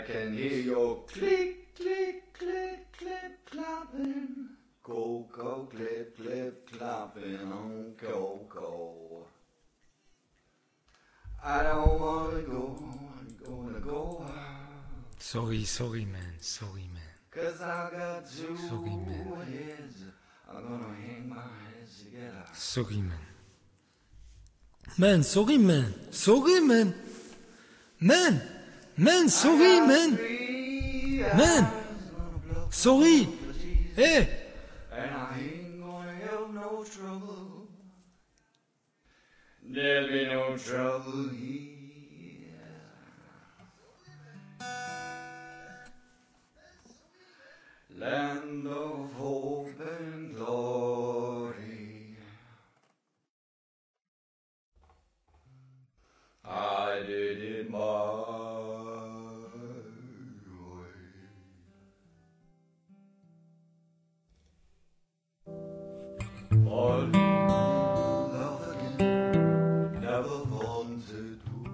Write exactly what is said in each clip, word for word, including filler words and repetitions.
I can hear your click, click, click, click, clapping. Go, go, clip, clip, clapping on Coco. I don't wanna go, I'm gonna go out. Sorry, sorry man, sorry man. Cause I got two Sorry, man. heads, I'm gonna hang my heads together. Sorry man. Man, sorry man, sorry man. Man, man, sorry man. Man, sorry. Hey. And I ain't gonna have no trouble. There'll be no trouble here. Land of hope and glory. I did it my way. Fall in love again, never wanted to.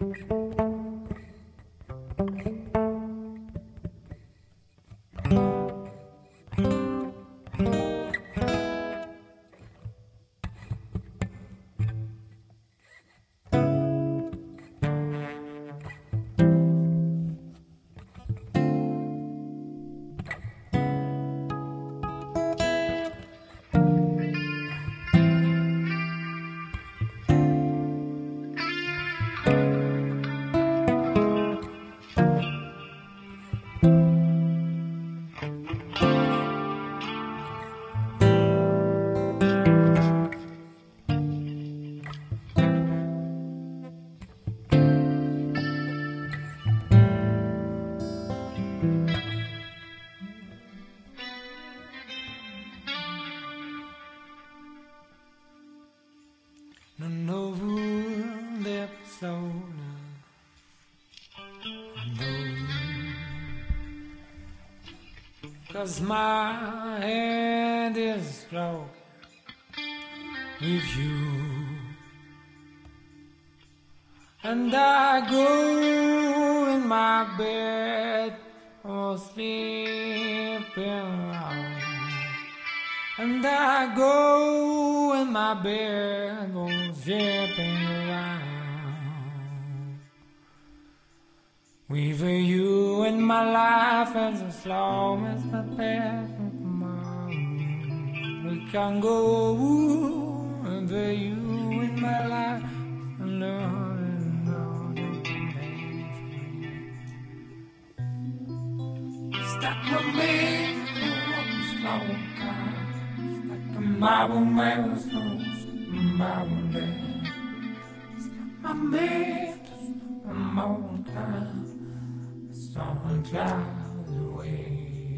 No, no, live slowly. No, 'cause my head is broken with you, and I go in my bed or sleeping around. And I go in my bed, go zipping around. With you in my life as slow as my bed. We can go with you in my life and learn all the things. Stop with me, slow down. Bible man, Bible day. My man, I'm on time. Some clouds away.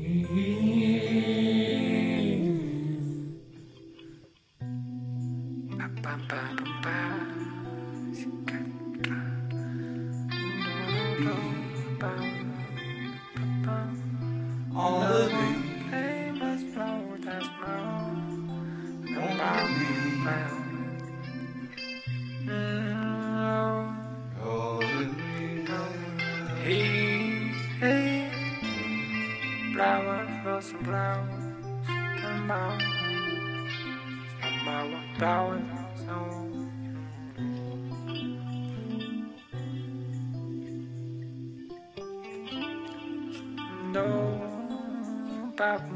Ba ba ba ba ba. On the beat. Hey, hey, flowers for some flowers, come out, some our flowers, so. No, Papa.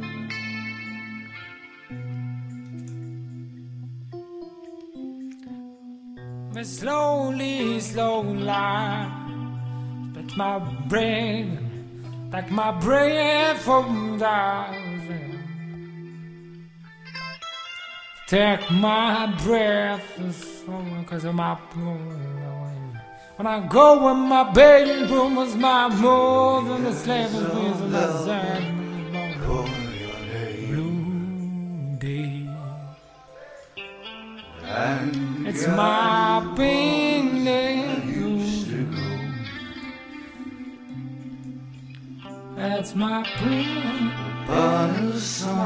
But slowly, slowly, but my brain, like my brain from thousand. Take my breath, cause of my blood. When I go in my bedroom, was my move, and the slave was with the sad blue day. It's my pain that used to go. That's my pain.